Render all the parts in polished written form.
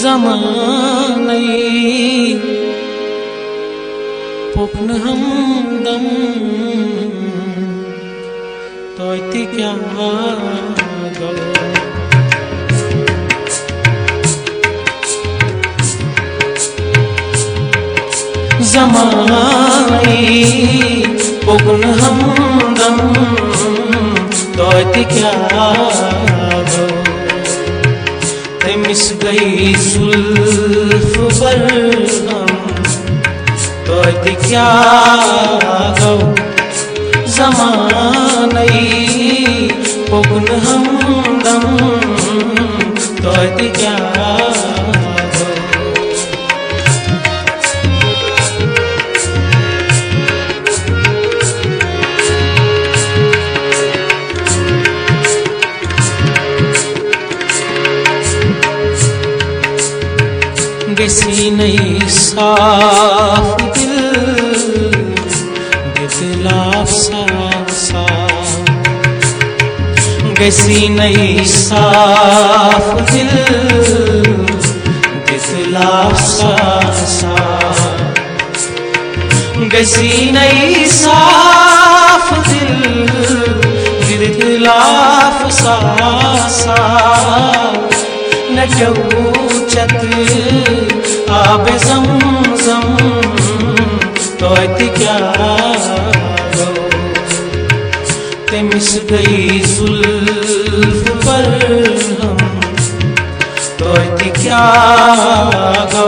ज़माने पुकन हमदम तोयती क्या गो ज़माने पुकन हमदम तोयती क्या गो मिस गई जुल्फ पर हम तोयती क्या गो ज़माने पुकन हमदम तोयती क्या गो गसी नहीं साफ दिल दिलाफ सा गसी नहीं साफ दिल दिलाफ सा गसी नहीं साफ दिल दिलाफ सा न चत आब ज़मज़म तोयती क्या गो ते मिस गई जुल्फ पर हम तोयती क्या गो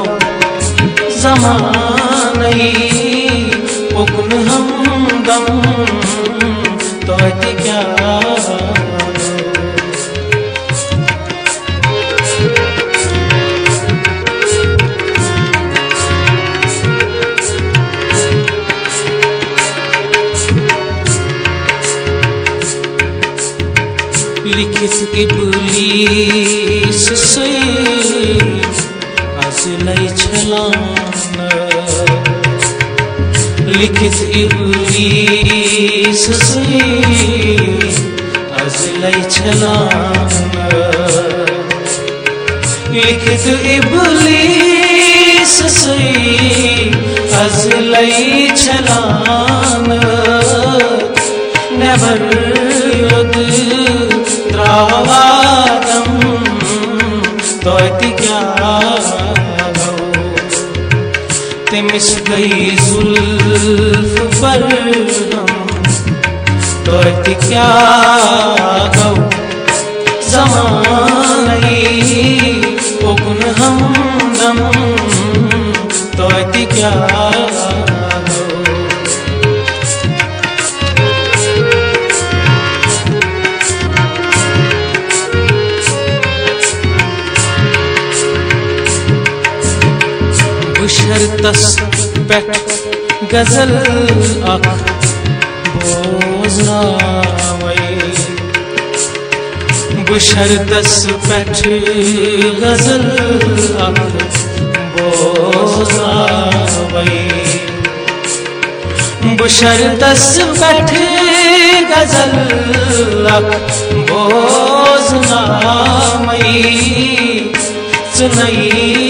ज़माने पुकन हमदम तोयती क्या लिखित इब्लीस से अज़लै छलान लिखित इब्लीस से अज़लै छलान लिखित इब्लीस से अज़लै छलान never त्रावादम तोयती क्या गो ते मिस गई जुल्फ पर हम तोयती क्या गो ज़माने पुकन हमदम तोयती क्या शर्तस पेट गजल अख बोझावे बुशर्तस पेट गजल अख बोझावे बुशर्तस पेट गजल अख बोझावे नई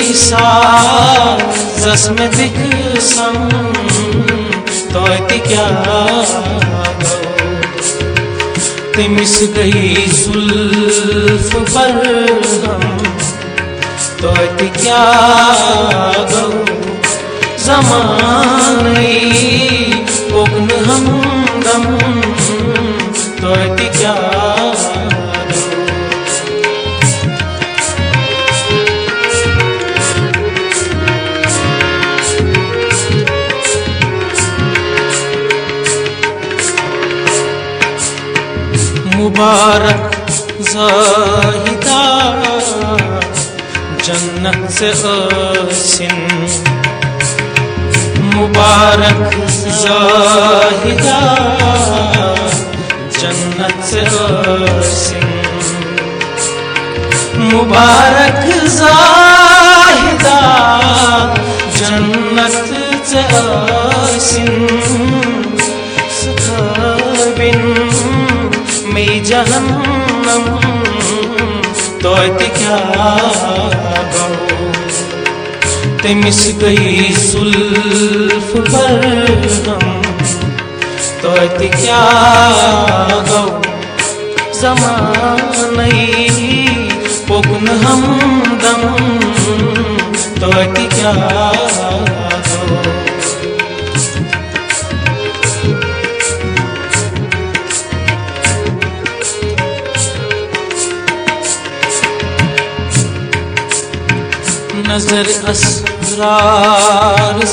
साज़ में दिख सम तोयती क्या गो ते मिस गई जुल्फ पर हम तोयती क्या गो ज़माने पुकन हमदम तोयती क्या मुबारक ज़ाहिदा जन्नत से आसिन मुबारक ज़ाहिदा जन्नत से आसिन मुबारक ज़ाहिदा जन्नत से आसिन बिन में जहन्नम तोयती क्या गो मिस गई सुल्फ बरहम तो क्या गो ज़माने पुगन हमदम तो क्या गो नजर असरार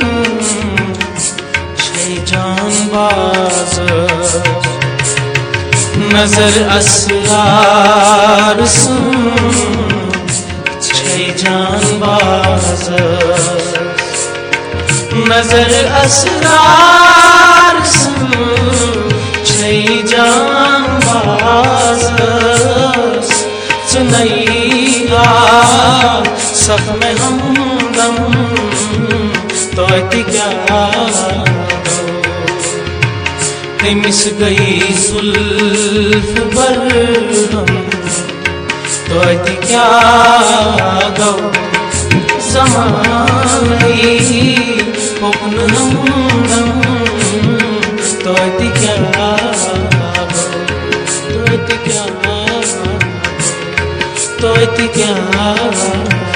जान बाज नजर असरार जान बाज नजर असरार जान बाज सुनैया सब में हमदम तो क्या मिस गई सुल्फ बरहम तो क्या गो ज़माने पुगन हमदम तो क्या गो तो क्या